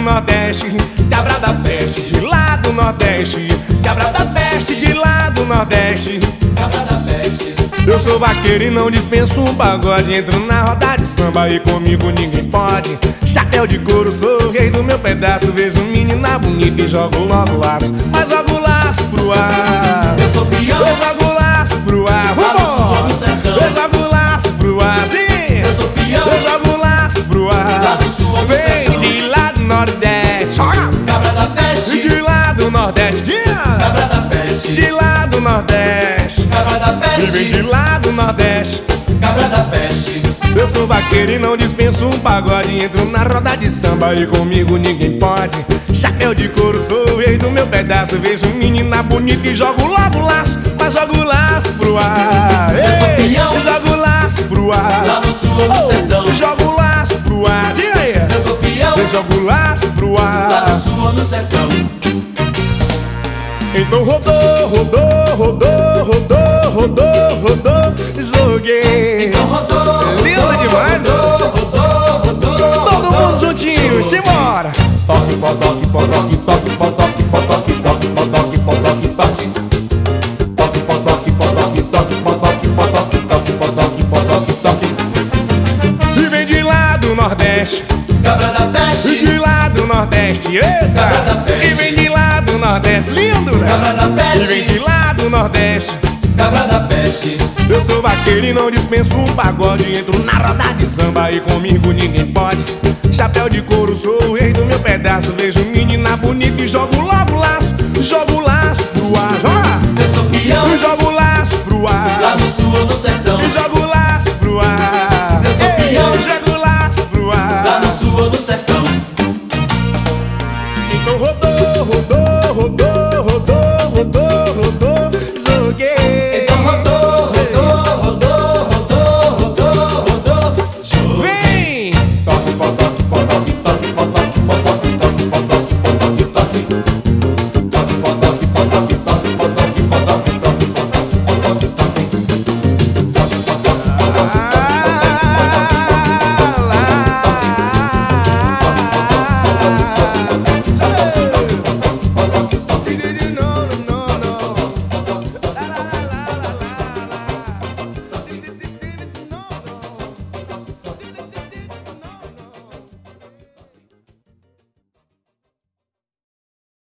Nordeste, cabra da peste, de lá do Nordeste, cabra da peste, de lá do Nordeste. cabra da peste. Eu sou vaqueiro e não dispenso um pagode. Entro na roda de samba e comigo ninguém pode. Chapéu de couro, sou o rei do meu pedaço. Vejo menina bonita e jogo logo o laço. Mas jogo o laço pro ar. Eu sou peão, Eu jogo o laço pro ar. lá no sul ou no sertão. Eu jogo o laço pro ar, sim. Eu sou peão, Eu jogo o laço pro ar. lá no sul ou no Vem sertão. de lá do Nordeste, Cabra da peste, de lá do Nordeste, cabra da peste, de lá do Nordeste. cabra da E vem de peste, lá do Nordeste. cabra da peste. Eu sou vaqueiro e não dispenso um pagode. Entro na roda de samba e comigo ninguém pode. Chapéu de couro, sou o rei do meu pedaço. Vejo menina bonita e jogo logo o laço. Mas jogo o laço pro ar. Eu sou peão, jogo o laço pro ar. lá no sul ou no sertão. Jogo o laço pro ar. Diga aí. Eu sou peão, Eu jogo o laço pro lá no ar. sul ou no sertão. Então rodou, rodou, rodou, rodou, rodou, rodou. Joguei. Então rodou, Lindo demais. rodou, rodou, rodou. Todo mundo juntinho, simbora! Toque, podoque, podoque, toque, podoque, podoque, toque, podoque, podoque, toque. Toque, podoque, podoque, toque, podoque, podoque, toque, podoque, podoque, toque. E vem de lá do Nordeste, Cabra da e peste, de lá do Nordeste, Cabra da eita! peste. E vem de lá do Nordeste, lindo, cabra né? da E vem de peste, lá do Nordeste. cabra da peste. Eu sou vaqueiro e não dispenso um pagode. Entro na roda de samba e comigo ninguém pode. Chapéu de couro, sou o rei do meu pedaço. Vejo menina bonita e jogo logo o laço. Jogo o laço pro ar, ó! Eu sou peão, E jogo o laço pro lá ar. no sul ou no sertão. E jogo o laço pro ar. Eu sou Ei, peão. jogo o laço pro Lá ar. no sul ou no sertão. Então rodou, rodou,